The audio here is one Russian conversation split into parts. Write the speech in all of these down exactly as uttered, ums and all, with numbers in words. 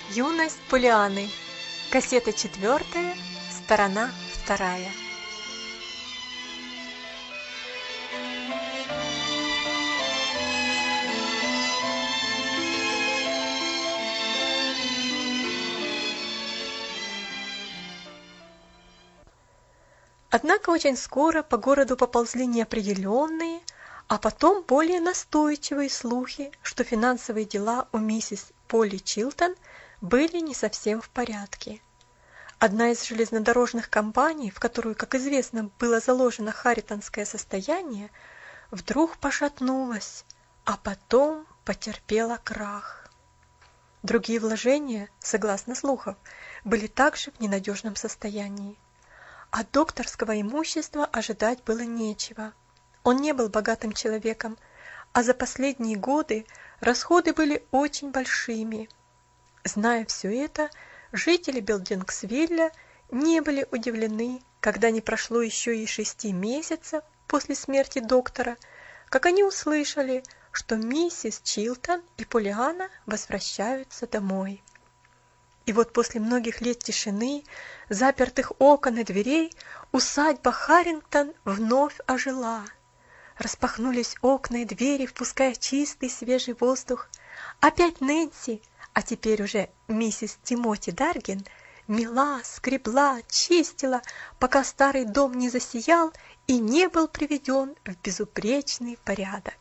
Юность Полианы. Кассета четвертая, сторона вторая. Однако очень скоро по городу поползли неопределенные, а потом более настойчивые слухи, что финансовые дела у миссис Полли Чилтон были не совсем в порядке. Одна из железнодорожных компаний, в которую, как известно, было заложено харитонское состояние, вдруг пошатнулась, а потом потерпела крах. Другие вложения, согласно слухам, были также в ненадежном состоянии. От докторского имущества ожидать было нечего. Он не был богатым человеком, а за последние годы расходы были очень большими. Зная все это, жители Белдингсвилля не были удивлены, когда не прошло еще и шести месяцев после смерти доктора, как они услышали, что миссис Чилтон и Полиана возвращаются домой. И вот после многих лет тишины, запертых окон и дверей, усадьба Харрингтон вновь ожила. Распахнулись окна и двери, впуская чистый свежий воздух. Опять Нэнси, а теперь уже миссис Тимоти Даргин, мела, скребла, чистила, пока старый дом не засиял и не был приведен в безупречный порядок.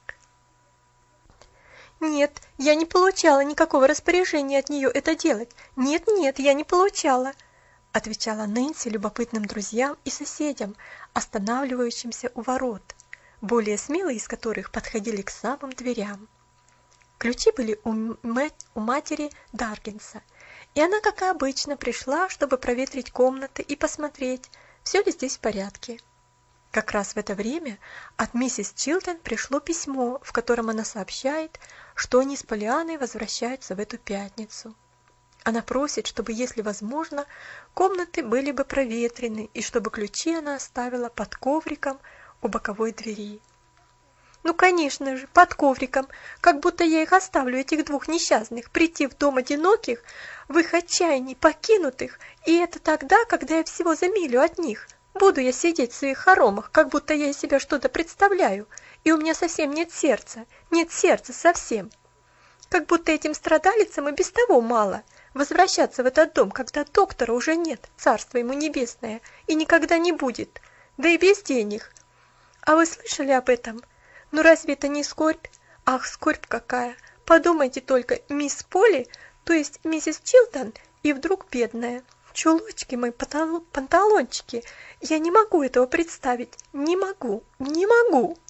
«Нет, я не получала никакого распоряжения от нее это делать. Нет-нет, я не получала», — отвечала Нэнси любопытным друзьям и соседям, останавливающимся у ворот, более смелые из которых подходили к самым дверям. Ключи были у, Мэ... у матери Даргинса, и она, как и обычно, пришла, чтобы проветрить комнаты и посмотреть, все ли здесь в порядке. Как раз в это время от миссис Чилтон пришло письмо, в котором она сообщает, что они с Полианой возвращаются в эту пятницу. Она просит, чтобы, если возможно, комнаты были бы проветрены, и чтобы ключи она оставила под ковриком у боковой двери. «Ну, конечно же, под ковриком, как будто я их оставлю, этих двух несчастных, прийти в дом одиноких, в их отчаянии покинутых, и это тогда, когда я всего за милю от них. Буду я сидеть в своих хоромах, как будто я из себя что-то представляю, и у меня совсем нет сердца, нет сердца совсем. Как будто этим страдалицам и без того мало возвращаться в этот дом, когда доктора уже нет, царство ему небесное, и никогда не будет, да и без денег. А вы слышали об этом? Ну разве это не скорбь? Ах, скорбь какая! Подумайте только, мисс Полли, то есть миссис Чилтон, и вдруг бедная. Чулочки мои, панталончики, я не могу этого представить, не могу, не могу».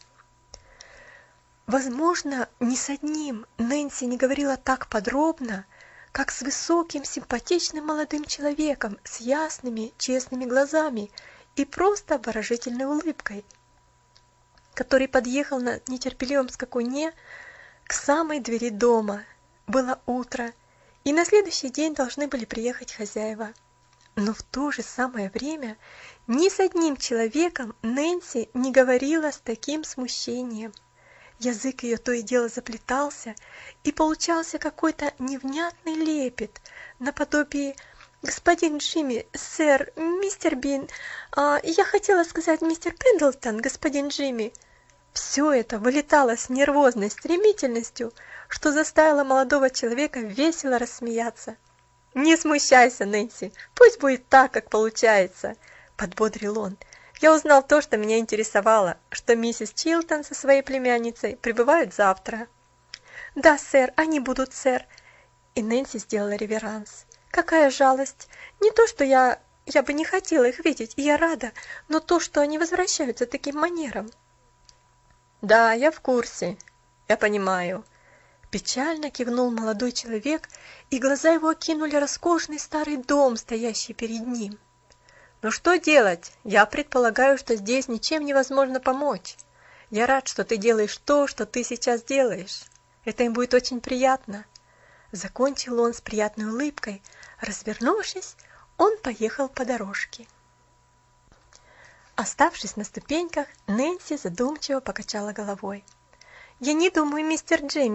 Возможно, ни с одним Нэнси не говорила так подробно, как с высоким, симпатичным молодым человеком с ясными, честными глазами и просто обворожительной улыбкой, который подъехал на нетерпеливом скакуне к самой двери дома. Было утро, и на следующий день должны были приехать хозяева. Но в то же самое время ни с одним человеком Нэнси не говорила с таким смущением. Язык ее то и дело заплетался, и получался какой-то невнятный лепет, наподобие «Господин Джимми, сэр, мистер Бин, а, я хотела сказать мистер Пендлтон, господин Джимми». Все это вылетало с нервозной стремительностью, что заставило молодого человека весело рассмеяться. «Не смущайся, Нэнси, пусть будет так, как получается», — подбодрил он. «Я узнал то, что меня интересовало, что миссис Чилтон со своей племянницей прибывают завтра». «Да, сэр, они будут, сэр». И Нэнси сделала реверанс. «Какая жалость! Не то, что я... я бы не хотела их видеть, и я рада, но то, что они возвращаются таким манером». «Да, я в курсе, я понимаю». Печально кивнул молодой человек, и глаза его окинули роскошный старый дом, стоящий перед ним. «Ну что делать? Я предполагаю, что здесь ничем невозможно помочь. Я рад, что ты делаешь то, что ты сейчас делаешь. Это им будет очень приятно». Закончил он с приятной улыбкой. Развернувшись, он поехал по дорожке. Оставшись на ступеньках, Нэнси задумчиво покачала головой. «Я не думаю, мистер Джимми,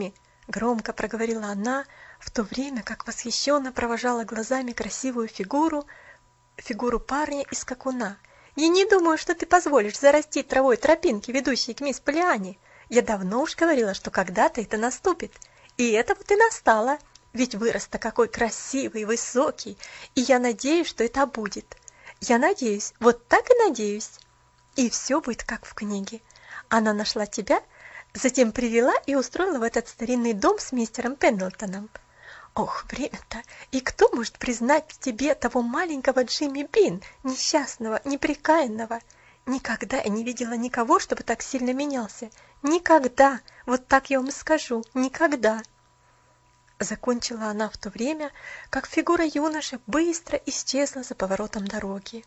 громко проговорила она, в то время как восхищенно провожала глазами красивую фигуру, фигуру парня и скакуна. «Я не думаю, что ты позволишь зарастить травой тропинки, ведущие к мисс Полиане. Я давно уж говорила, что когда-то это наступит. И это вот и настало. Ведь вырос-то какой красивый, высокий, и я надеюсь, что это будет. Я надеюсь, вот так и надеюсь. И все будет как в книге. Она нашла тебя, затем привела и устроила в этот старинный дом с мистером Пендлтоном. Ох, время-то! И кто может признать в тебе того маленького Джимми Бин, несчастного, непрекаянного? Никогда я не видела никого, чтобы так сильно менялся. Никогда! Вот так я вам скажу, никогда!» Закончила она в то время, как фигура юноши быстро исчезла за поворотом дороги.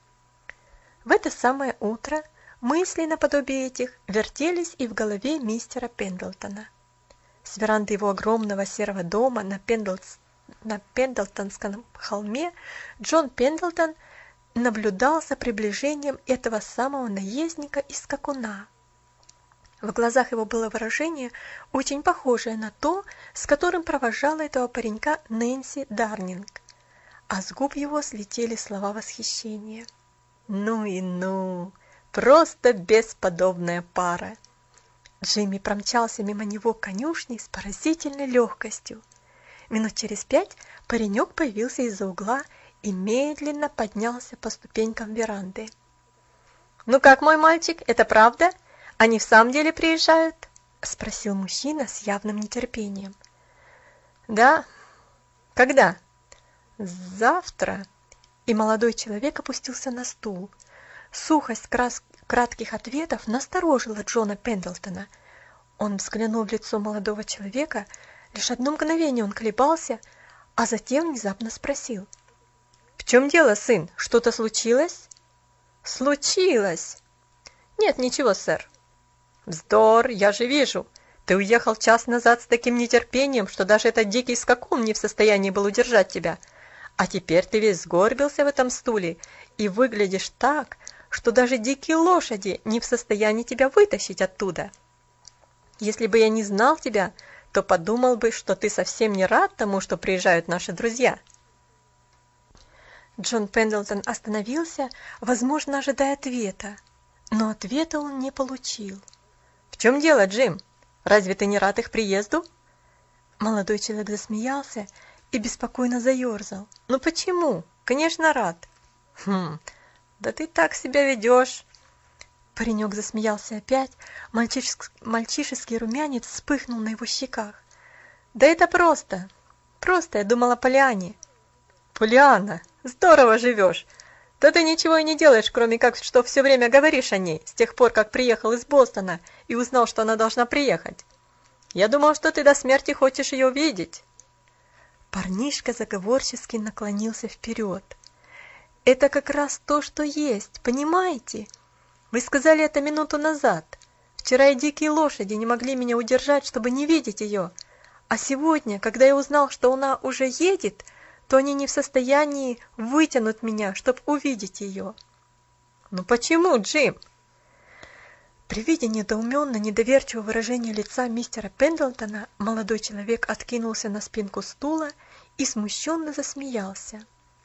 В это самое утро мысли наподобие этих вертелись и в голове мистера Пендлтона. С веранды его огромного серого дома на, Пендл... на Пендлтонском холме Джон Пендлтон наблюдал за приближением этого самого наездника и скакуна. В глазах его было выражение, очень похожее на то, с которым провожала этого паренька Нэнси Дарнинг, а с губ его слетели слова восхищения. «Ну и ну! Просто бесподобная пара!» Джимми промчался мимо него конюшней с поразительной легкостью. Минут через пять паренек появился из-за угла и медленно поднялся по ступенькам веранды. «Ну как, мой мальчик, это правда? Они в самом деле приезжают?» — спросил мужчина с явным нетерпением. «Да. Когда?» «Завтра». И молодой человек опустился на стул. Сухость крас... кратких ответов насторожила Джона Пендлтона. Он взглянул в лицо молодого человека, лишь одно мгновение он колебался, а затем внезапно спросил. «В чем дело, сын? Что-то случилось?» «Случилось!» «Нет, ничего, сэр». «Вздор, я же вижу. Ты уехал час назад с таким нетерпением, что даже этот дикий скакун не в состоянии был удержать тебя. А теперь ты весь сгорбился в этом стуле и выглядишь так, что даже дикие лошади не в состоянии тебя вытащить оттуда. Если бы я не знал тебя, то подумал бы, что ты совсем не рад тому, что приезжают наши друзья». Джон Пендлтон остановился, возможно, ожидая ответа, но ответа он не получил. «В чем дело, Джим? Разве ты не рад их приезду?» Молодой человек засмеялся и беспокойно заерзал. «Ну почему? Конечно, рад». «Хм, да ты так себя ведешь». Паренек засмеялся опять, мальчишеский, мальчишеский румянец вспыхнул на его щеках. «Да это просто. Просто я думала о Полиане». «Полиана, здорово живешь. Да ты ничего и не делаешь, кроме как, что все время говоришь о ней, с тех пор, как приехал из Бостона и узнал, что она должна приехать. Я думал, что ты до смерти хочешь ее увидеть». Парнишка заговорчески наклонился вперед. «Это как раз то, что есть, понимаете? Вы сказали это минуту назад. Вчера и дикие лошади не могли меня удержать, чтобы не видеть ее. А сегодня, когда я узнал, что она уже едет, то они не в состоянии вытянуть меня, чтобы увидеть ее». «Ну почему, Джим?» При виде недоуменно недоверчивого выражения лица мистера Пендлтона молодой человек откинулся на спинку стула и смущенно засмеялся.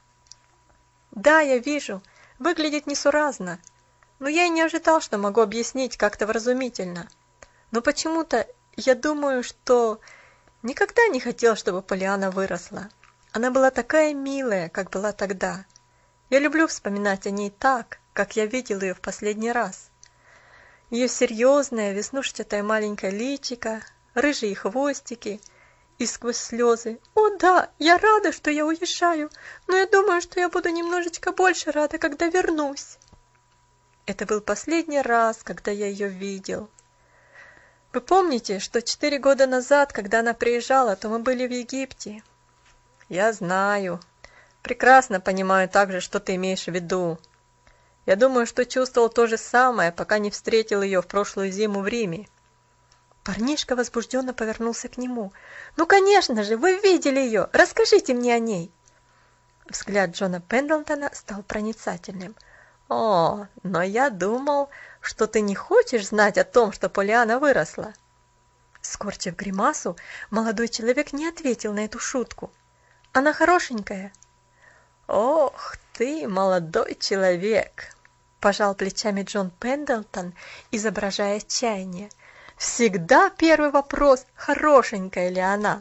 «Да, я вижу, выглядит несуразно, но я и не ожидал, что могу объяснить как-то вразумительно. Но почему-то я думаю, что никогда не хотел, чтобы Полиана выросла. Она была такая милая, как была тогда. Я люблю вспоминать о ней так, как я видел ее в последний раз. Ее серьезное, веснушчатое маленькое личико, рыжие хвостики и сквозь слезы. «О да, я рада, что я уезжаю, но я думаю, что я буду немножечко больше рада, когда вернусь». Это был последний раз, когда я ее видел. Вы помните, что четыре года назад, когда она приезжала, то мы были в Египте? Я знаю. Прекрасно понимаю также, что ты имеешь в виду. Я думаю, что чувствовал то же самое, пока не встретил ее в прошлую зиму в Риме. Парнишка возбужденно повернулся к нему. «Ну, конечно же, вы видели ее! Расскажите мне о ней!» Взгляд Джона Пендлтона стал проницательным. «О, но я думал, что ты не хочешь знать о том, что Полиана выросла». Скорчив гримасу, молодой человек не ответил на эту шутку. Она хорошенькая. Ох ты, молодой человек, пожал плечами Джон Пендлтон, изображая отчаяние. Всегда первый вопрос, хорошенькая ли она.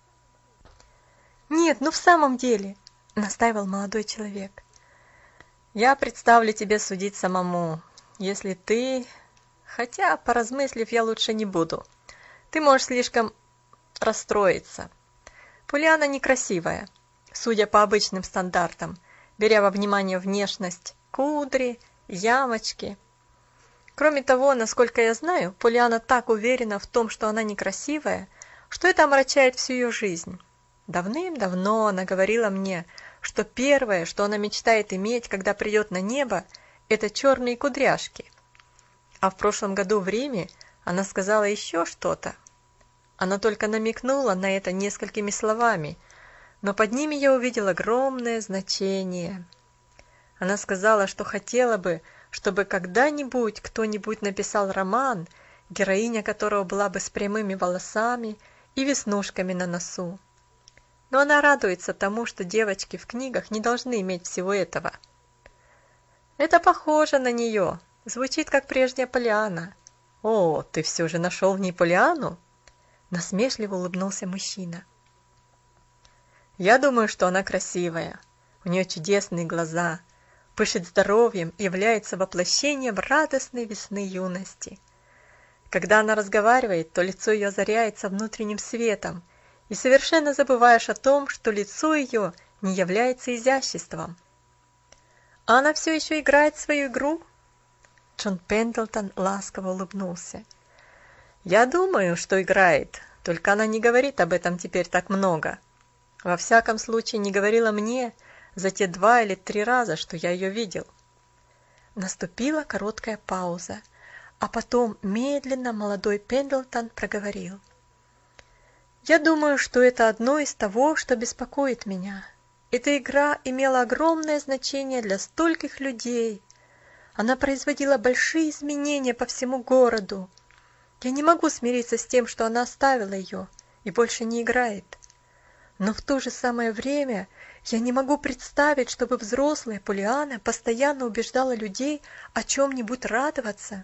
Нет, ну в самом деле, настаивал молодой человек. Я представлю тебе судить самому, если ты... Хотя, поразмыслив, я лучше не буду. Ты можешь слишком расстроиться. Полианна некрасивая, судя по обычным стандартам, беря во внимание внешность, кудри, ямочки. Кроме того, насколько я знаю, Полианна так уверена в том, что она некрасивая, что это омрачает всю ее жизнь. Давным-давно она говорила мне, что первое, что она мечтает иметь, когда придет на небо, это черные кудряшки. А в прошлом году в Риме она сказала еще что-то. Она только намекнула на это несколькими словами, но под ними я увидел огромное значение. Она сказала, что хотела бы, чтобы когда-нибудь кто-нибудь написал роман, героиня которого была бы с прямыми волосами и веснушками на носу. Но она радуется тому, что девочки в книгах не должны иметь всего этого. Это похоже на нее. Звучит, как прежняя Полианна. О, ты все же нашел в ней Полианну? Насмешливо улыбнулся мужчина. Я думаю, что она красивая. У нее чудесные глаза, пышет здоровьем и является воплощением радостной весны юности. Когда она разговаривает, то лицо ее озаряется внутренним светом, и совершенно забываешь о том, что лицо ее не является изяществом. А она все еще играет свою игру? Джон Пендлтон ласково улыбнулся. Я думаю, что играет, только она не говорит об этом теперь так много. Во всяком случае, не говорила мне за те два или три раза, что я ее видел. Наступила короткая пауза, а потом медленно молодой Пендлтон проговорил. Я думаю, что это одно из того, что беспокоит меня. Эта игра имела огромное значение для стольких людей. Она производила большие изменения по всему городу. Я не могу смириться с тем, что она оставила ее и больше не играет. Но в то же самое время я не могу представить, чтобы взрослая Полианна постоянно убеждала людей о чем-нибудь радоваться.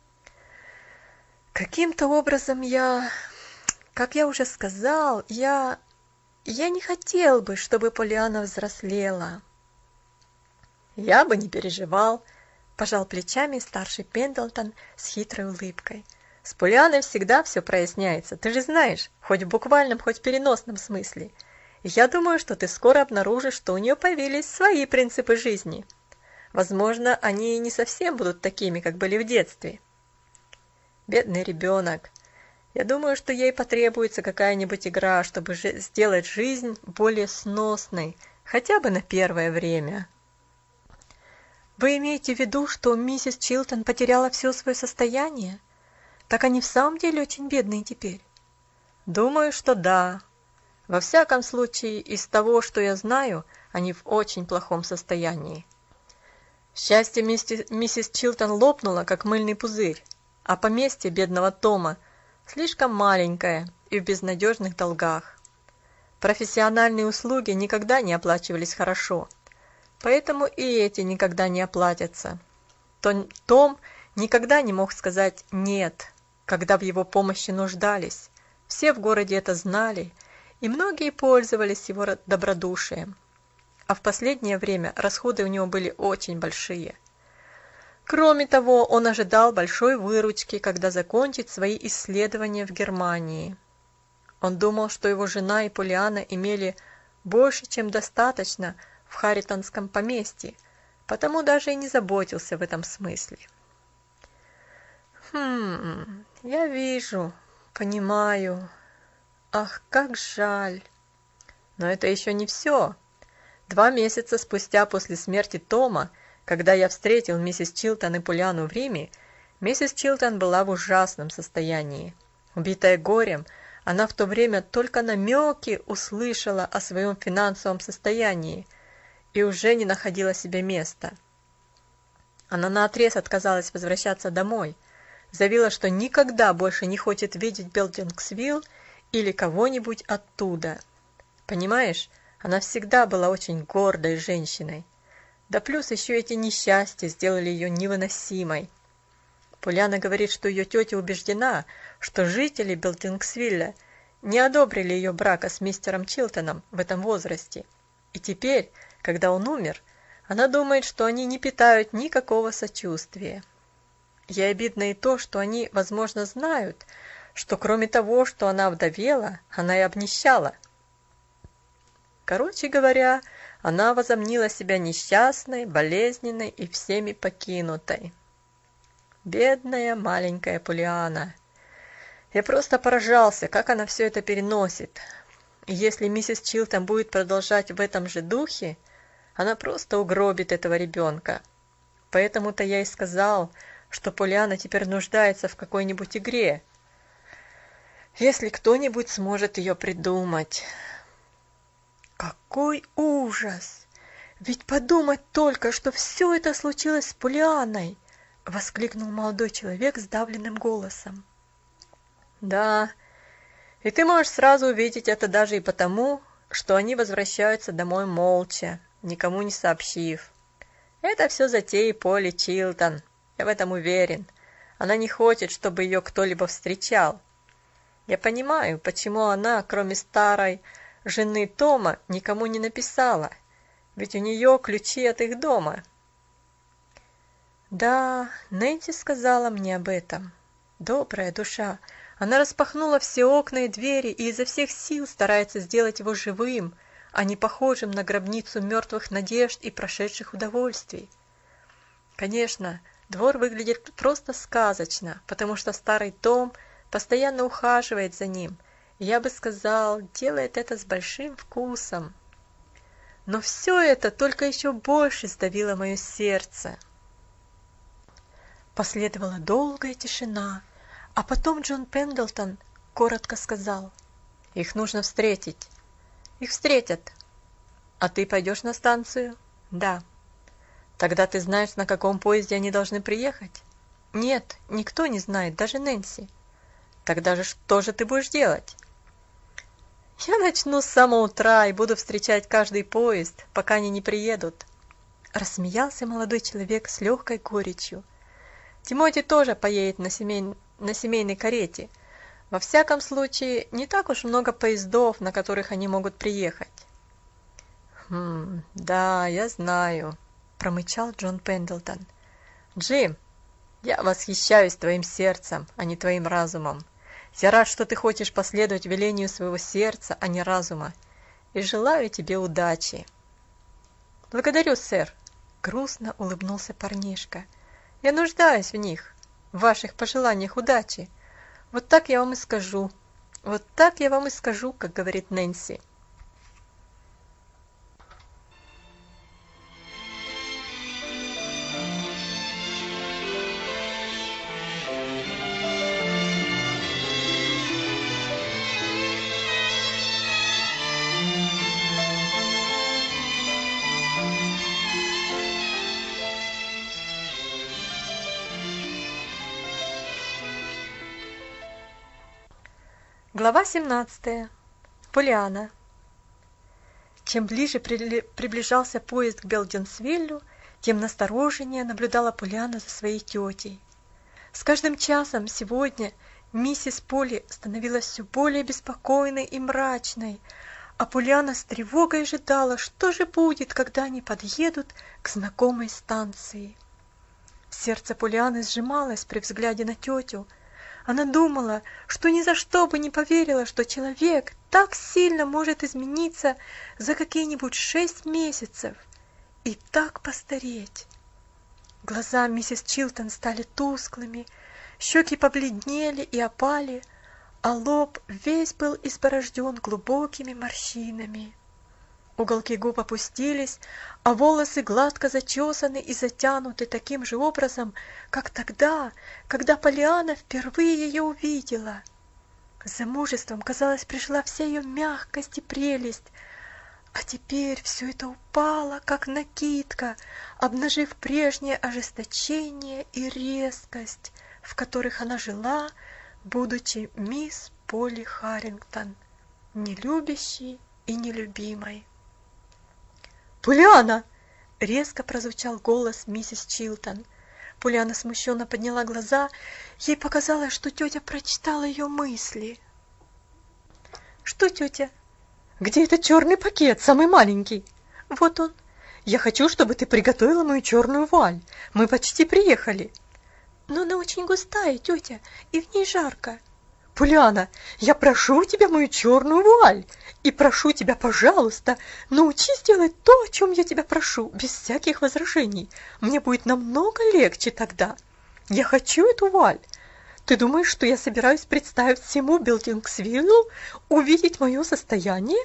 Каким-то образом я, как я уже сказал, я, я не хотел бы, чтобы Полианна взрослела. Я бы не переживал, пожал плечами старший Пендлтон с хитрой улыбкой. С Полианной всегда все проясняется, ты же знаешь, хоть в буквальном, хоть в переносном смысле. И я думаю, что ты скоро обнаружишь, что у нее появились свои принципы жизни. Возможно, они и не совсем будут такими, как были в детстве. Бедный ребенок. Я думаю, что ей потребуется какая-нибудь игра, чтобы сделать жизнь более сносной, хотя бы на первое время. Вы имеете в виду, что миссис Чилтон потеряла все свое состояние? Так они в самом деле очень бедные теперь? Думаю, что да. Во всяком случае, из того, что я знаю, они в очень плохом состоянии. Счастье миссис Чилтон лопнуло, как мыльный пузырь, а поместье бедного Тома слишком маленькое и в безнадежных долгах. Профессиональные услуги никогда не оплачивались хорошо, поэтому и эти никогда не оплатятся. Том никогда не мог сказать «нет», когда в его помощи нуждались. Все в городе это знали, и многие пользовались его добродушием. А в последнее время расходы у него были очень большие. Кроме того, он ожидал большой выручки, когда закончит свои исследования в Германии. Он думал, что его жена и Полианна имели больше, чем достаточно в Харитонском поместье, потому даже и не заботился в этом смысле. Хм, я вижу, понимаю. Ах, как жаль. Но это еще не все. Два месяца спустя после смерти Тома, когда я встретил миссис Чилтон и Полианну в Риме, миссис Чилтон была в ужасном состоянии. Убитая горем, она в то время только намеки услышала о своем финансовом состоянии и уже не находила себе места. Она наотрез отказалась возвращаться домой, заявила, что никогда больше не хочет видеть Белдингсвилл или кого-нибудь оттуда. Понимаешь, она всегда была очень гордой женщиной. Да плюс еще эти несчастья сделали ее невыносимой. Полианна говорит, что ее тетя убеждена, что жители Белдингсвилля не одобрили ее брака с мистером Чилтоном в этом возрасте. И теперь, когда он умер, она думает, что они не питают никакого сочувствия. Ей обидно и то, что они, возможно, знают, что кроме того, что она вдовела, она и обнищала. Короче говоря, она возомнила себя несчастной, болезненной и всеми покинутой. Бедная маленькая Полианна. Я просто поражался, как она все это переносит. И если миссис Чилтон будет продолжать в этом же духе, она просто угробит этого ребенка. Поэтому-то я и сказал, что Полианна теперь нуждается в какой-нибудь игре, если кто-нибудь сможет ее придумать. Какой ужас! Ведь подумать только, что все это случилось с Полианной! Воскликнул молодой человек сдавленным голосом. Да, и ты можешь сразу увидеть это даже и потому, что они возвращаются домой молча, никому не сообщив. Это все затеи Поли Чилтон, я в этом уверен. Она не хочет, чтобы ее кто-либо встречал. Я понимаю, почему она, кроме старой жены Тома, никому не написала, ведь у нее ключи от их дома. Да, Нэнси сказала мне об этом. Добрая душа. Она распахнула все окна и двери и изо всех сил старается сделать его живым, а не похожим на гробницу мертвых надежд и прошедших удовольствий. Конечно, двор выглядит просто сказочно, потому что старый Том постоянно ухаживает за ним, и, я бы сказал, делает это с большим вкусом. Но все это только еще больше сдавило мое сердце. Последовала долгая тишина, а потом Джон Пендлтон коротко сказал: «Их нужно встретить». «Их встретят». «А ты пойдешь на станцию?» «Да». «Тогда ты знаешь, на каком поезде они должны приехать?» «Нет, никто не знает, даже Нэнси». «Тогда же что же ты будешь делать?» «Я начну с самого утра и буду встречать каждый поезд, пока они не приедут», — рассмеялся молодой человек с легкой горечью. «Тимоти тоже поедет на, семей... на семейной карете. Во всяком случае, не так уж много поездов, на которых они могут приехать». «Хм, да, я знаю», — промычал Джон Пендлтон. «Джим, я восхищаюсь твоим сердцем, а не твоим разумом. Я рад, что ты хочешь последовать велению своего сердца, а не разума, и желаю тебе удачи». «Благодарю, сэр», — грустно улыбнулся парнишка. «Я нуждаюсь в них, в ваших пожеланиях удачи. Вот так я вам и скажу. Вот так я вам и скажу, как говорит Нэнси». Глава семнадцатая. Полианна. Чем ближе при... приближался поезд к Белдингсвиллю, тем настороженнее наблюдала Полианна за своей тетей. С каждым часом сегодня миссис Полли становилась все более беспокойной и мрачной, а Полианна с тревогой ожидала, что же будет, когда они подъедут к знакомой станции. Сердце Полианны сжималось при взгляде на тетю. Она думала, что ни за что бы не поверила, что человек так сильно может измениться за какие-нибудь шесть месяцев и так постареть. Глаза миссис Чилтон стали тусклыми, щеки побледнели и опали, а лоб весь был изборожден глубокими морщинами. Уголки губ опустились, а волосы гладко зачесаны и затянуты таким же образом, как тогда, когда Полианна впервые ее увидела. С замужеством, казалось, пришла вся ее мягкость и прелесть, а теперь все это упало, как накидка, обнажив прежнее ожесточение и резкость, в которых она жила, будучи мисс Полли Харрингтон, нелюбящей и нелюбимой. «Полианна!» — резко прозвучал голос миссис Чилтон. Полианна смущенно подняла глаза. Ей показалось, что тетя прочитала ее мысли. «Что, тетя?» «Где этот черный пакет, самый маленький?» «Вот он». «Я хочу, чтобы ты приготовила мою черную вуаль. Мы почти приехали». «Но она очень густая, тетя, и в ней жарко». «Полианна, я прошу тебя мою черную вуаль. И прошу тебя, пожалуйста, научись делать то, о чем я тебя прошу, без всяких возражений. Мне будет намного легче тогда. Я хочу эту вуаль. Ты думаешь, что я собираюсь представить всему Билдингсвиллу, увидеть мое состояние?»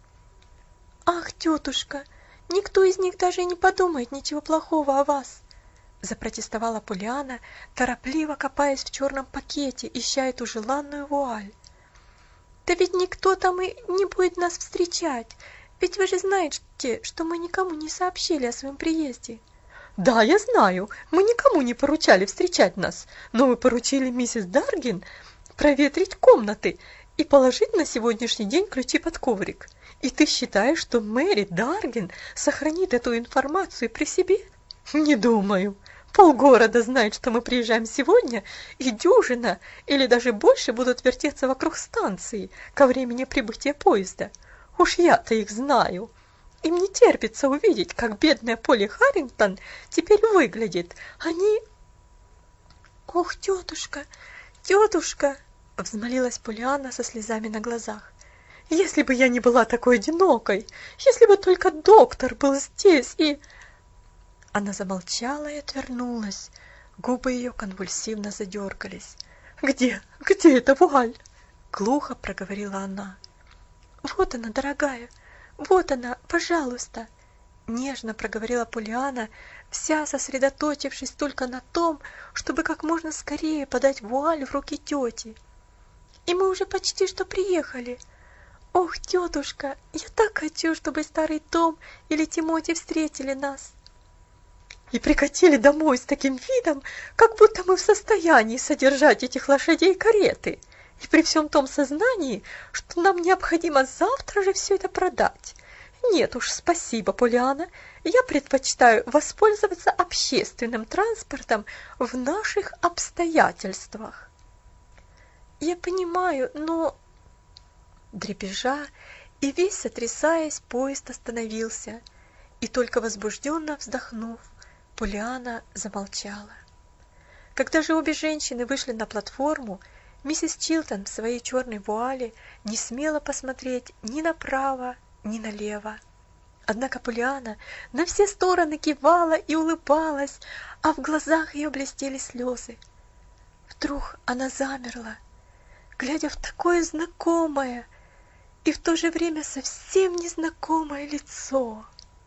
«Ах, тетушка, никто из них даже и не подумает ничего плохого о вас», запротестовала Полианна, торопливо копаясь в черном пакете, ища эту желанную вуаль. «Да ведь никто там и не будет нас встречать, ведь вы же знаете, что мы никому не сообщили о своем приезде». «Да, я знаю, мы никому не поручали встречать нас, но мы поручили миссис Даргин проветрить комнаты и положить на сегодняшний день ключи под коврик. И ты считаешь, что Мэри Даргин сохранит эту информацию при себе? Не думаю. Полгорода знает, что мы приезжаем сегодня, и дюжина или даже больше будут вертеться вокруг станции ко времени прибытия поезда. Уж я-то их знаю. Им не терпится увидеть, как бедная Полли Харрингтон теперь выглядит. Они...» «Ох, тетушка, тетушка!» — взмолилась Полианна со слезами на глазах. «Если бы я не была такой одинокой, если бы только доктор был здесь и...» Она замолчала и отвернулась. Губы ее конвульсивно задергались. «Где? Где эта вуаль?» — глухо проговорила она. «Вот она, дорогая, вот она, пожалуйста!» — нежно проговорила Полианна, вся сосредоточившись только на том, чтобы как можно скорее подать вуаль в руки тети. «И мы уже почти что приехали. Ох, тетушка, я так хочу, чтобы старый Том или Тимоти встретили нас!» «И прикатили домой с таким видом, как будто мы в состоянии содержать этих лошадей и кареты, и при всем том сознании, что нам необходимо завтра же все это продать. Нет уж, спасибо, Полианна, я предпочитаю воспользоваться общественным транспортом в наших обстоятельствах». «Я понимаю, но...» Дребезжа и весь сотрясаясь, поезд остановился, и только возбужденно вздохнув, Полианна замолчала. Когда же обе женщины вышли на платформу, миссис Чилтон в своей черной вуале не смела посмотреть ни направо, ни налево. Однако Полианна на все стороны кивала и улыбалась, а в глазах ее блестели слезы. Вдруг она замерла, глядя в такое знакомое и в то же время совсем незнакомое лицо.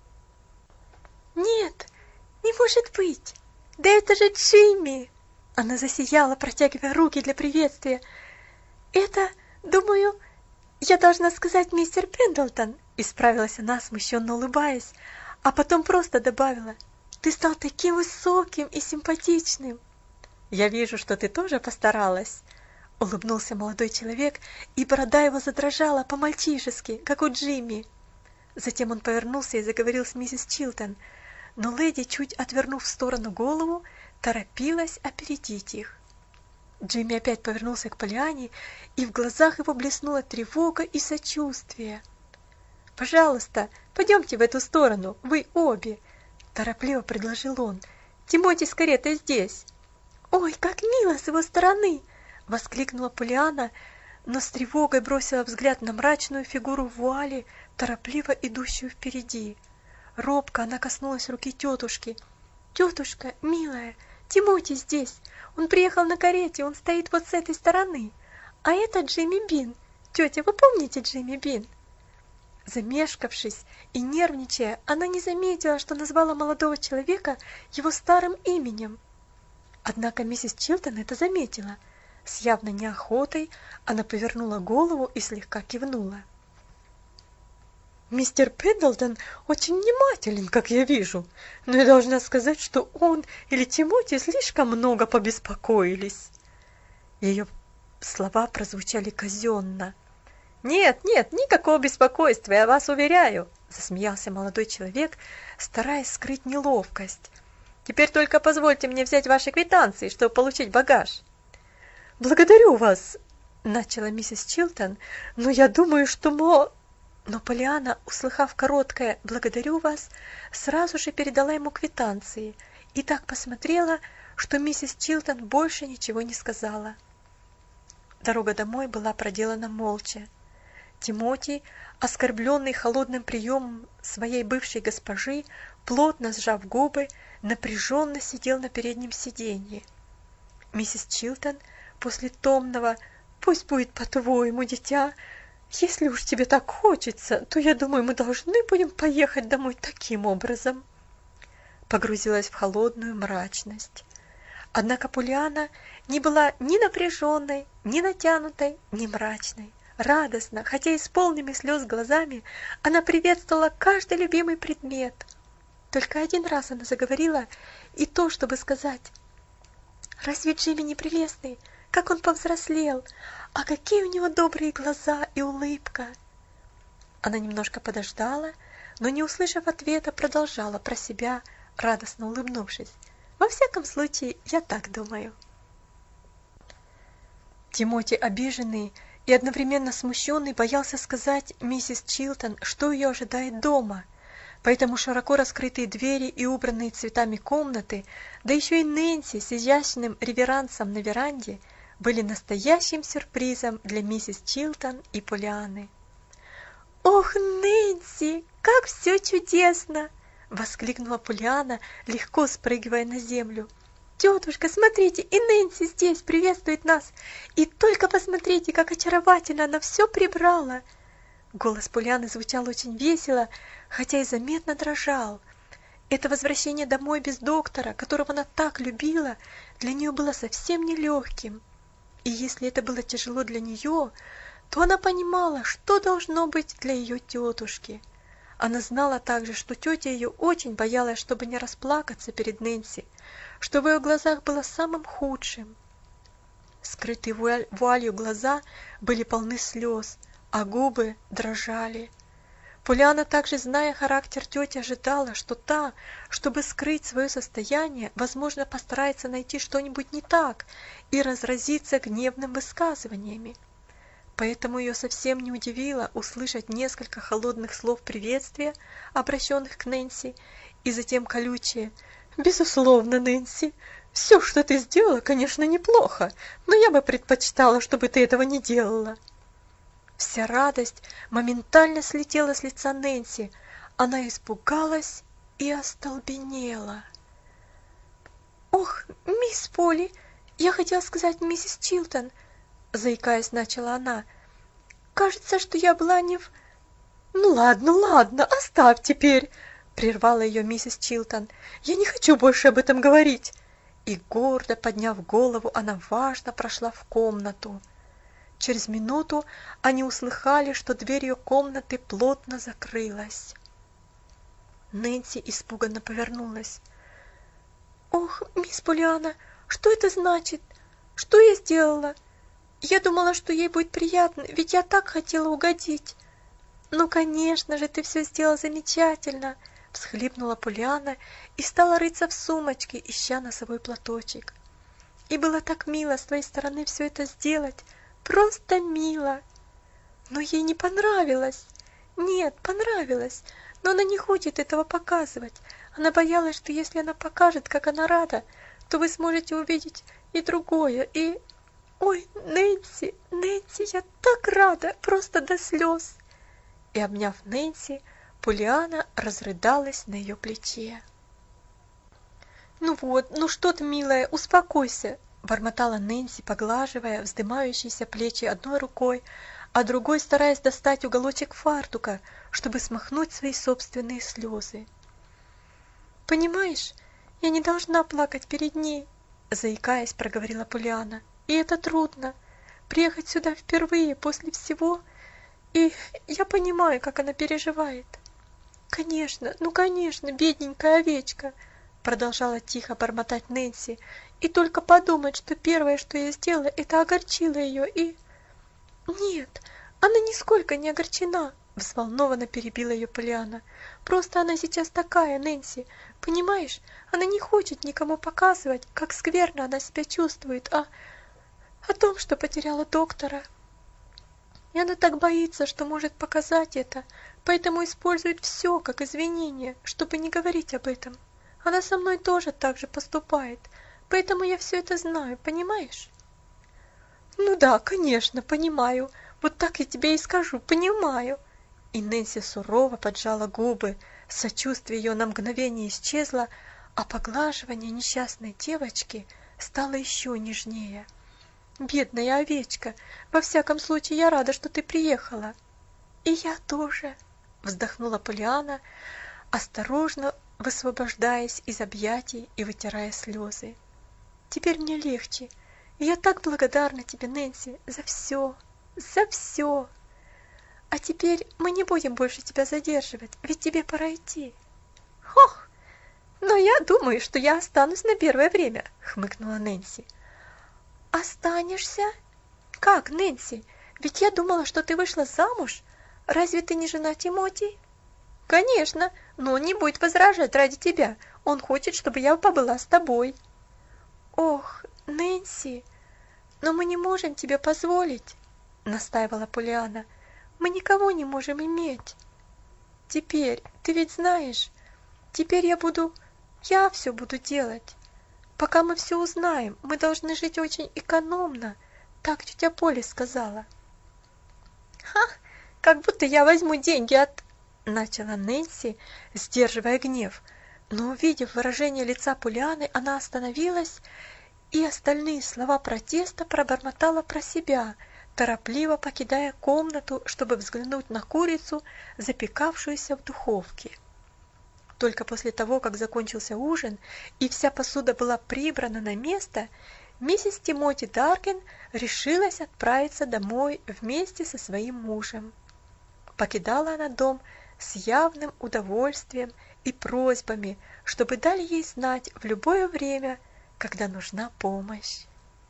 «Нет, не может быть! Да это же Джимми!» Она засияла, протягивая руки для приветствия. «Это, думаю, я должна сказать мистер Пендлтон», исправилась она, смущенно улыбаясь, а потом просто добавила: «Ты стал таким высоким и симпатичным». «Я вижу, что ты тоже постаралась», — улыбнулся молодой человек, и борода его задрожала по-мальчишески, как у Джимми. Затем он повернулся и заговорил с миссис Чилтон, но леди, чуть отвернув в сторону голову, торопилась опередить их. Джимми опять повернулся к Полианне, и в глазах его блеснула тревога и сочувствие. «Пожалуйста, пойдемте в эту сторону, вы обе», — торопливо предложил он. «Тимоти с каретой здесь». «Ой, как мило с его стороны!» — воскликнула Полианна, но с тревогой бросила взгляд на мрачную фигуру в вуале, торопливо идущую впереди. Робко она коснулась руки тетушки. «Тетушка, милая, Тимоти здесь. Он приехал на карете, он стоит вот с этой стороны. А это Джимми Бин. Тетя, вы помните Джимми Бин?» Замешкавшись и нервничая, она не заметила, что назвала молодого человека его старым именем. Однако миссис Чилтон это заметила. С явной неохотой она повернула голову и слегка кивнула. Мистер Пендлтон очень внимателен, как я вижу, но я должна сказать, что он или Тимоти слишком много побеспокоились». Ее слова прозвучали казенно. «Нет, нет, никакого беспокойства, я вас уверяю», — засмеялся молодой человек, стараясь скрыть неловкость. «Теперь только позвольте мне взять ваши квитанции, чтобы получить багаж». «Благодарю вас», — начала миссис Чилтон, «но я думаю, что мо...» Но Полианна, услыхав короткое «благодарю вас», сразу же передала ему квитанции и так посмотрела, что миссис Чилтон больше ничего не сказала. Дорога домой была проделана молча. Тимоти, оскорбленный холодным приемом своей бывшей госпожи, плотно сжав губы, напряженно сидел на переднем сиденье. Миссис Чилтон после томного «пусть будет по-твоему, дитя, если уж тебе так хочется, то, я думаю, мы должны будем поехать домой таким образом», погрузилась в холодную мрачность. Однако Полианна не была ни напряженной, ни натянутой, ни мрачной. Радостно, хотя и с полными слез глазами, она приветствовала каждый любимый предмет. Только один раз она заговорила, и то, чтобы сказать: «Разве Джимми не прелестный? Как он повзрослел! А какие у него добрые глаза и улыбка!» Она немножко подождала, но, не услышав ответа, продолжала про себя, радостно улыбнувшись: «Во всяком случае, я так думаю». Тимоти, обиженный и одновременно смущенный, боялся сказать миссис Чилтон, что ее ожидает дома, поэтому широко раскрытые двери и убранные цветами комнаты, да еще и Нэнси с изящным реверансом на веранде, были настоящим сюрпризом для миссис Чилтон и Полианны. «Ох, Нэнси, как все чудесно!» — воскликнула Полианна, легко спрыгивая на землю. «Тетушка, смотрите, и Нэнси здесь приветствует нас! И только посмотрите, как очаровательно она все прибрала!» Голос Полианны звучал очень весело, хотя и заметно дрожал. Это возвращение домой без доктора, которого она так любила, для нее было совсем нелегким. И если это было тяжело для нее, то она понимала, что должно быть для ее тетушки. Она знала также, что тетя ее очень боялась, чтобы не расплакаться перед Нэнси, что в ее глазах было самым худшим. Скрытые вуалью глаза были полны слез, а губы дрожали. Полианна, также зная характер тети, ожидала, что та, чтобы скрыть свое состояние, возможно, постарается найти что-нибудь не так и разразиться гневным высказываниями. Поэтому ее совсем не удивило услышать несколько холодных слов приветствия, обращенных к Нэнси, и затем колючее: «Безусловно, Нэнси, все, что ты сделала, конечно, неплохо, но я бы предпочитала, чтобы ты этого не делала». Вся радость моментально слетела с лица Нэнси. Она испугалась и остолбенела. «Ох, мисс Полли, я хотела сказать миссис Чилтон», — заикаясь, начала она. «Кажется, что я была не в...» «Ну ладно, ладно, оставь теперь», — прервала ее миссис Чилтон. «Я не хочу больше об этом говорить». И, гордо подняв голову, она важно прошла в комнату. Через минуту они услыхали, что дверь ее комнаты плотно закрылась. Нэнси испуганно повернулась. «Ох, мисс Полианна, что это значит? Что я сделала? Я думала, что ей будет приятно, ведь я так хотела угодить». «Ну, конечно же, ты все сделала замечательно», — всхлипнула Полианна и стала рыться в сумочке, ища носовой платочек. «И было так мило с твоей стороны все это сделать. Просто мило». «Но ей не понравилось». «Нет, понравилось, но она не хочет этого показывать. Она боялась, что если она покажет, как она рада, то вы сможете увидеть и другое, и... Ой, Нэнси, Нэнси, я так рада, просто до слез». И, обняв Нэнси, Полианна разрыдалась на ее плече. «Ну вот, ну что ты, милая, успокойся», — бормотала Нэнси, поглаживая вздымающиеся плечи одной рукой, а другой стараясь достать уголочек фартука, чтобы смахнуть свои собственные слезы. «Понимаешь, я не должна плакать перед ней», — заикаясь, проговорила Полианна. «И это трудно. Приехать сюда впервые после всего. И я понимаю, как она переживает. Конечно, ну конечно, бедненькая овечка, продолжала тихо бормотать Нэнси. И только подумать, что первое, что я сделала, это огорчила ее и... Нет, она нисколько не огорчена, взволнованно перебила ее Полианна. Просто она сейчас такая, Нэнси, понимаешь? Она не хочет никому показывать, как скверно она себя чувствует, а о том, что потеряла доктора. И она так боится, что может показать это, поэтому использует все как извинение, чтобы не говорить об этом. Она со мной тоже так же поступает, поэтому я все это знаю, понимаешь? Ну да, конечно, понимаю. Вот так я тебе и скажу, понимаю. И Нэнси сурово поджала губы, сочувствие ее на мгновение исчезло, а поглаживание несчастной девочки стало еще нежнее. Бедная овечка, во всяком случае я рада, что ты приехала. И я тоже, вздохнула Полианна, осторожно высвобождаясь из объятий и вытирая слезы. Теперь мне легче. И я так благодарна тебе, Нэнси, за все, за все. А теперь мы не будем больше тебя задерживать, ведь тебе пора идти. Ох, но я думаю, что я останусь на первое время, хмыкнула Нэнси. Останешься? Как, Нэнси? Ведь я думала, что ты вышла замуж. Разве ты не жена Тимоти? Конечно, но он не будет возражать ради тебя. Он хочет, чтобы я побыла с тобой. Ох, Нэнси, но мы не можем тебе позволить, настаивала Полианна. Мы никого не можем иметь. Теперь, ты ведь знаешь, теперь я буду, я все буду делать. Пока мы все узнаем, мы должны жить очень экономно, так тетя Поли сказала. Ха, как будто я возьму деньги от... Начала Нэнси, сдерживая гнев, но, увидев выражение лица Полианны, она остановилась и остальные слова протеста пробормотала про себя, торопливо покидая комнату, чтобы взглянуть на курицу, запекавшуюся в духовке. Только после того, как закончился ужин и вся посуда была прибрана на место, миссис Тимоти Даркин решилась отправиться домой вместе со своим мужем. Покидала она дом с явным удовольствием и просьбами, чтобы дали ей знать в любое время, когда нужна помощь.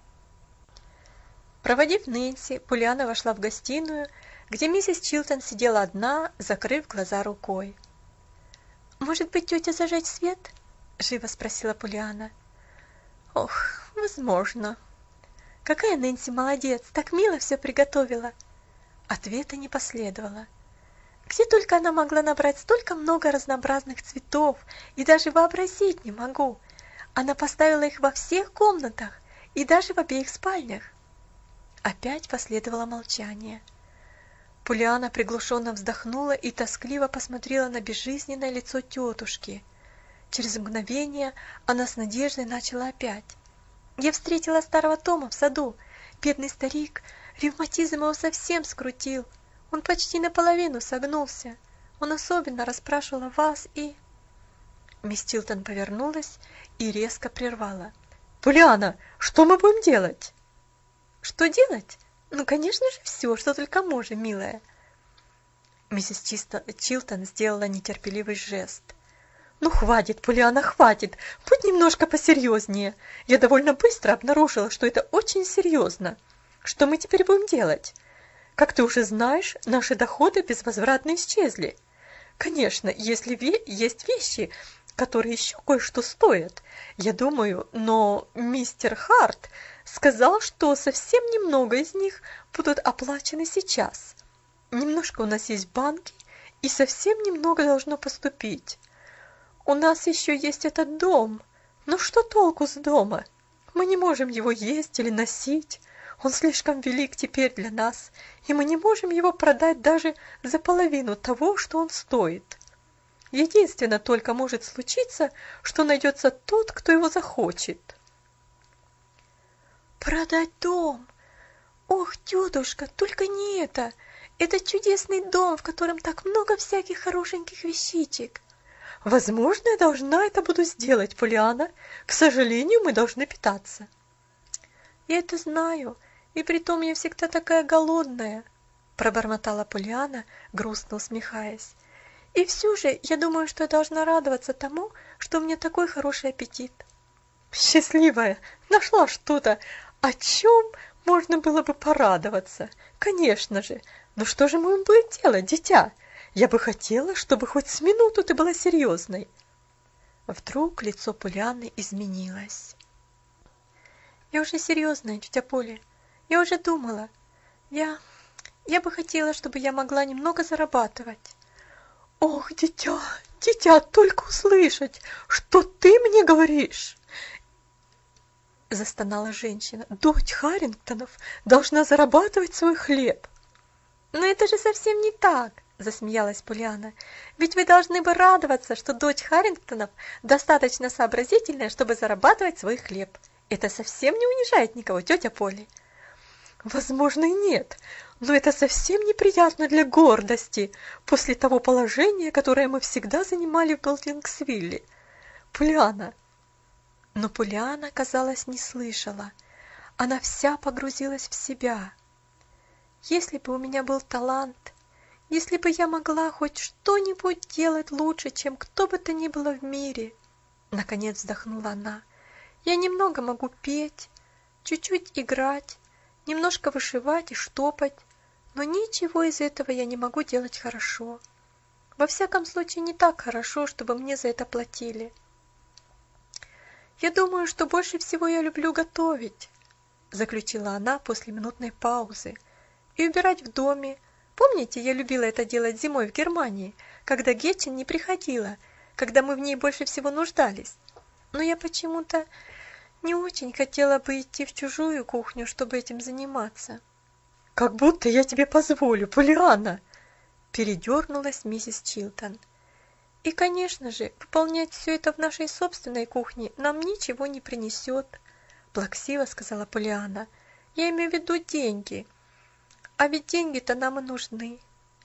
Проводив Нэнси, Полианна вошла в гостиную, где миссис Чилтон сидела одна, закрыв глаза рукой. «Может быть, тетя зажечь свет?» – живо спросила Полианна. «Ох, возможно. Какая Нэнси молодец, так мило все приготовила!» Ответа не последовало. Где только она могла набрать столько много разнообразных цветов, и даже вообразить не могу. Она поставила их во всех комнатах и даже в обеих спальнях. Опять последовало молчание. Полианна приглушенно вздохнула и тоскливо посмотрела на безжизненное лицо тетушки. Через мгновение она с надеждой начала опять. «Я встретила старого Тома в саду. Бедный старик, ревматизм его совсем скрутил. Он почти наполовину согнулся. Он особенно расспрашивал о вас и...» Мисс Чилтон повернулась и резко прервала. «Полианна, что мы будем делать?» «Что делать? Ну, конечно же, все, что только можем, милая». Миссис Чилтон сделала нетерпеливый жест. «Ну, хватит, Полианна, хватит. Будь немножко посерьезнее. Я довольно быстро обнаружила, что это очень серьезно. Что мы теперь будем делать? Как ты уже знаешь, наши доходы безвозвратно исчезли. Конечно, если ве- есть вещи, которые еще кое-что стоят, я думаю, но мистер Харт сказал, что совсем немного из них будут оплачены сейчас. Немножко у нас есть банки, и совсем немного должно поступить. У нас еще есть этот дом, но что толку с дома? Мы не можем его есть или носить. Он слишком велик теперь для нас, и мы не можем его продать даже за половину того, что он стоит. Единственное только может случиться, что найдется тот, кто его захочет». «Продать дом? Ох, тетушка, только не это! Это чудесный дом, в котором так много всяких хорошеньких вещичек». «Возможно, я должна это буду сделать, Полианна. К сожалению, мы должны питаться». «Я это знаю, и притом я всегда такая голодная». пробормотала Полианна, грустно усмехаясь. «И все же я думаю, что я должна радоваться тому, что у меня такой хороший аппетит». «Счастливая, нашла что-то, о чем можно было бы порадоваться. Конечно же. Но что же мы будем делать, дитя? Я бы хотела, чтобы хоть с минуту ты была серьезной». Вдруг лицо Полианны изменилось. «Я уже серьезная, тетя Поля. Я уже думала. Я... я бы хотела, чтобы я могла немного зарабатывать». «Ох, дитя, дитя, только услышать, что ты мне говоришь!» Застонала женщина. «Дочь Харрингтонов должна зарабатывать свой хлеб». «Но это же совсем не так!» засмеялась Полианна. «Ведь вы должны бы радоваться, что дочь Харрингтонов достаточно сообразительная, чтобы зарабатывать свой хлеб. Это совсем не унижает никого, тетя Поля». «Возможно, и нет, но это совсем неприятно для гордости после того положения, которое мы всегда занимали в Белдингсвилле. Полианна». Но Полианна, казалось, не слышала. Она вся погрузилась в себя. «Если бы у меня был талант, если бы я могла хоть что-нибудь делать лучше, чем кто бы то ни было в мире», наконец вздохнула она. «Я немного могу петь, чуть-чуть играть, немножко вышивать и штопать, но ничего из этого я не могу делать хорошо. Во всяком случае, не так хорошо, чтобы мне за это платили. Я думаю, что больше всего я люблю готовить», заключила она после минутной паузы, «и убирать в доме. Помните, я любила это делать зимой в Германии, когда Гетчин не приходила, когда мы в ней больше всего нуждались. Но я почему-то не очень хотела бы идти в чужую кухню, чтобы этим заниматься». «Как будто я тебе позволю, Полианна!» передернулась миссис Чилтон. «И, конечно же, выполнять все это в нашей собственной кухне нам ничего не принесет», плаксиво сказала Полианна. «Я имею в виду деньги. А ведь деньги-то нам и нужны».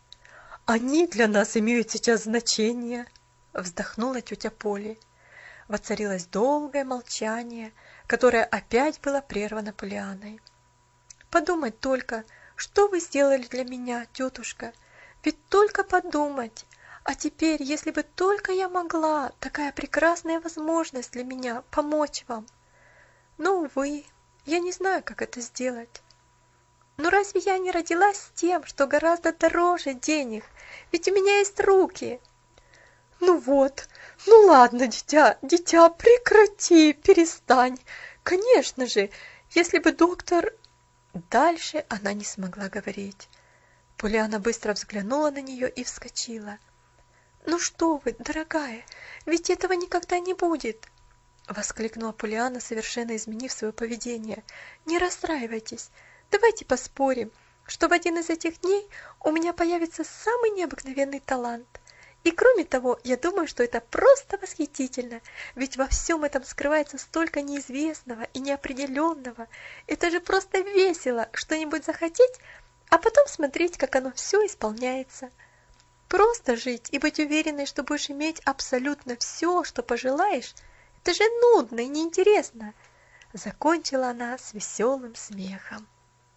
«Они для нас имеют сейчас значение», вздохнула тетя Поля. Воцарилось долгое молчание, которое опять было прервано Полианной. «Подумать только, что вы сделали для меня, тетушка, ведь только подумать. А теперь, если бы только я могла, такая прекрасная возможность для меня помочь вам. Но, увы, я не знаю, как это сделать. Но разве я не родилась с тем, что гораздо дороже денег? Ведь у меня есть руки». «Ну вот, ну ладно, дитя, дитя, прекрати, перестань. Конечно же, если бы доктор...» Дальше она не смогла говорить. Полианна быстро взглянула на нее и вскочила. «Ну что вы, дорогая, ведь этого никогда не будет!» Воскликнула Полианна, совершенно изменив свое поведение. «Не расстраивайтесь, давайте поспорим, что в один из этих дней у меня появится самый необыкновенный талант. И кроме того, я думаю, что это просто восхитительно, ведь во всем этом скрывается столько неизвестного и неопределенного. Это же просто весело что-нибудь захотеть, а потом смотреть, как оно все исполняется. Просто жить и быть уверенной, что будешь иметь абсолютно все, что пожелаешь, это же нудно и неинтересно», закончила она с веселым смехом.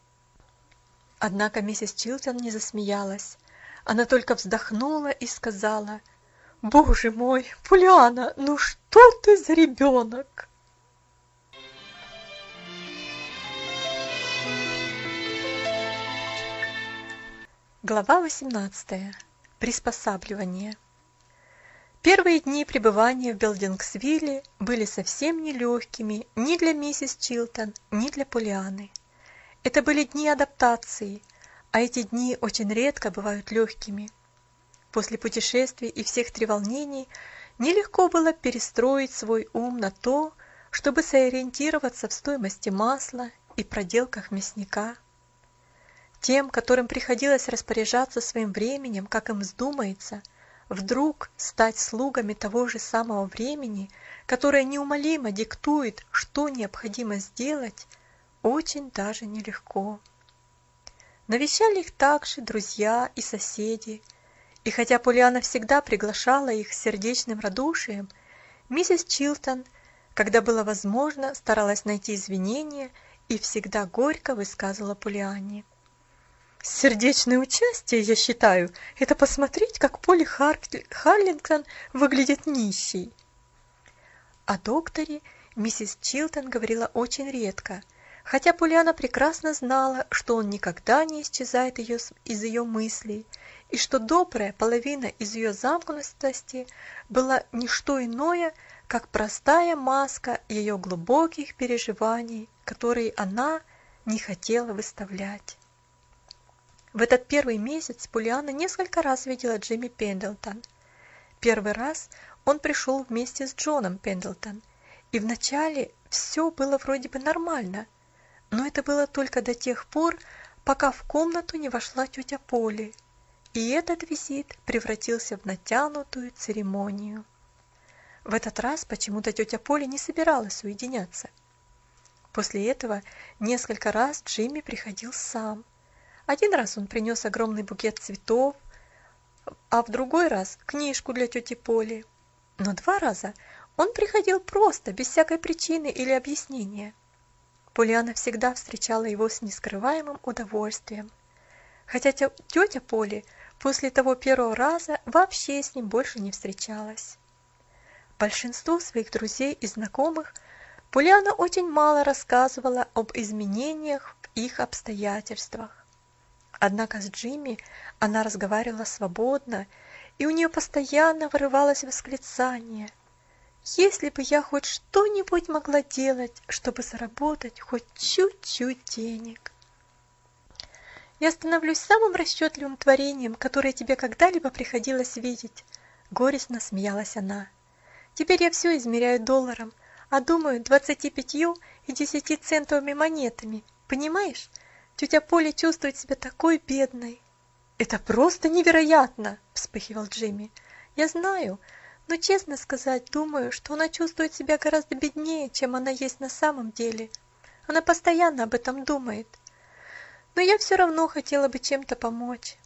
Однако миссис Чилтон не засмеялась. Она только вздохнула и сказала: «Боже мой, Полианна, ну что ты за ребенок?» Глава восемнадцатая. Приспосабливание. Первые дни пребывания в Белдингсвилле были совсем нелегкими ни для миссис Чилтон, ни для Полианны. Это были дни адаптации, а эти дни очень редко бывают легкими. После путешествий и всех треволнений нелегко было перестроить свой ум на то, чтобы сориентироваться в стоимости масла и проделках мясника. Тем, которым приходилось распоряжаться своим временем, как им вздумается, вдруг стать слугами того же самого времени, которое неумолимо диктует, что необходимо сделать, очень даже нелегко. Навещали их также друзья и соседи, и хотя Полианна всегда приглашала их с сердечным радушием, миссис Чилтон, когда было возможно, старалась найти извинения и всегда горько высказывала Полианне: Сердечное участие, я считаю, это посмотреть, как Полли Хар... Харлингтон выглядит нищей. О докторе миссис Чилтон говорила очень редко, хотя Поллианна прекрасно знала, что он никогда не исчезает ее, из ее мыслей, и что добрая половина из ее замкнутости была не что иное, как простая маска ее глубоких переживаний, которые она не хотела выставлять. В этот первый месяц Поллианна несколько раз видела Джимми Пендлтон. Первый раз он пришел вместе с Джоном Пендлтон, и вначале все было вроде бы нормально, но это было только до тех пор, пока в комнату не вошла тетя Полли, и этот визит превратился в натянутую церемонию. В этот раз почему-то тетя Полли не собиралась уединяться. После этого несколько раз Джимми приходил сам. Один раз он принес огромный букет цветов, а в другой раз книжку для тети Полли. Но два раза он приходил просто, без всякой причины или объяснения. Поллианна всегда встречала его с нескрываемым удовольствием, хотя тетя Полли после того первого раза вообще с ним больше не встречалась. Большинству своих друзей и знакомых Поллианна очень мало рассказывала об изменениях в их обстоятельствах. Однако с Джимми она разговаривала свободно, и у нее постоянно вырывалось восклицание: «Если бы я хоть что-нибудь могла делать, чтобы заработать хоть чуть-чуть денег!» «Я становлюсь самым расчетливым творением, которое тебе когда-либо приходилось видеть», — горестно смеялась она. «Теперь я все измеряю долларом, а думаю двадцати пятью и десятицентовыми монетами, понимаешь? Тетя Полли чувствует себя такой бедной». «Это просто невероятно!» – вспыхивал Джимми. «Я знаю, но, честно сказать, думаю, что она чувствует себя гораздо беднее, чем она есть на самом деле. Она постоянно об этом думает. Но я все равно хотела бы чем-то помочь».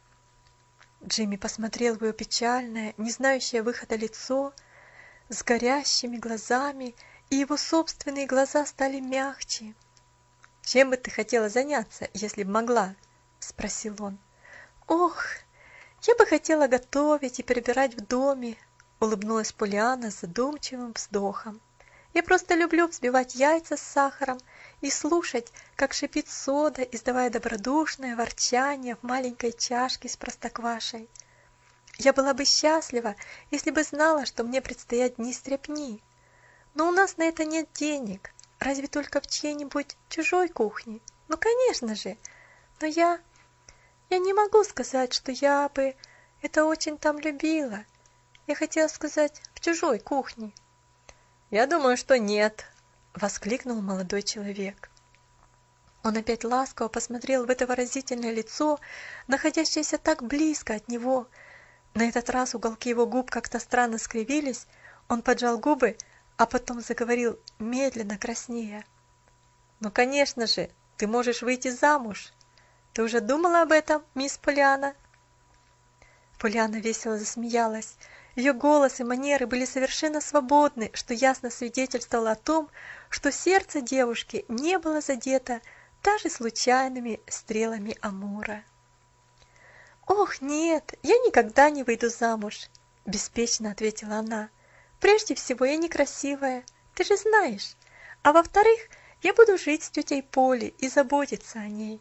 Джимми посмотрел в ее печальное, не знающее выхода лицо, с горящими глазами, и его собственные глаза стали мягче. «Чем бы ты хотела заняться, если бы могла?» – спросил он. «Ох, я бы хотела готовить и прибирать в доме», – улыбнулась Поллианна с задумчивым вздохом. «Я просто люблю взбивать яйца с сахаром и слушать, как шипит сода, издавая добродушное ворчание в маленькой чашке с простоквашей. Я была бы счастлива, если бы знала, что мне предстоят дни стряпни. Но у нас на это нет денег, разве только в чьей-нибудь чужой кухне. Ну, конечно же, но я... Я не могу сказать, что я бы это очень там любила. Я хотела сказать, в чужой кухне». «Я думаю, что нет», — воскликнул молодой человек. Он опять ласково посмотрел в это выразительное лицо, находящееся так близко от него. На этот раз уголки его губ как-то странно скривились, он поджал губы, а потом заговорил медленно, краснея. «Ну, конечно же, ты можешь выйти замуж. Ты уже думала об этом, мисс Поллианна?» Поллианна весело засмеялась. Ее голос и манеры были совершенно свободны, что ясно свидетельствовало о том, что сердце девушки не было задето даже случайными стрелами Амура. «Ох, нет, я никогда не выйду замуж», – беспечно ответила она. «Прежде всего, я некрасивая, ты же знаешь. А во-вторых, я буду жить с тетей Полли и заботиться о ней».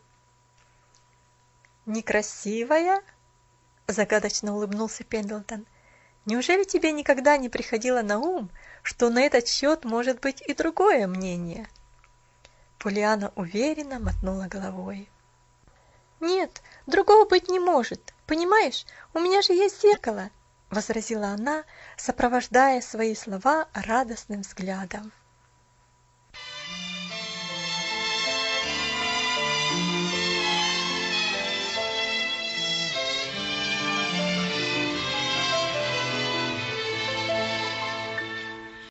«Некрасивая?» – загадочно улыбнулся Пендлтон. «Неужели тебе никогда не приходило на ум, что на этот счет может быть и другое мнение?» Поллианна уверенно мотнула головой. «Нет, другого быть не может. Понимаешь, у меня же есть зеркало», – возразила она, сопровождая свои слова радостным взглядом.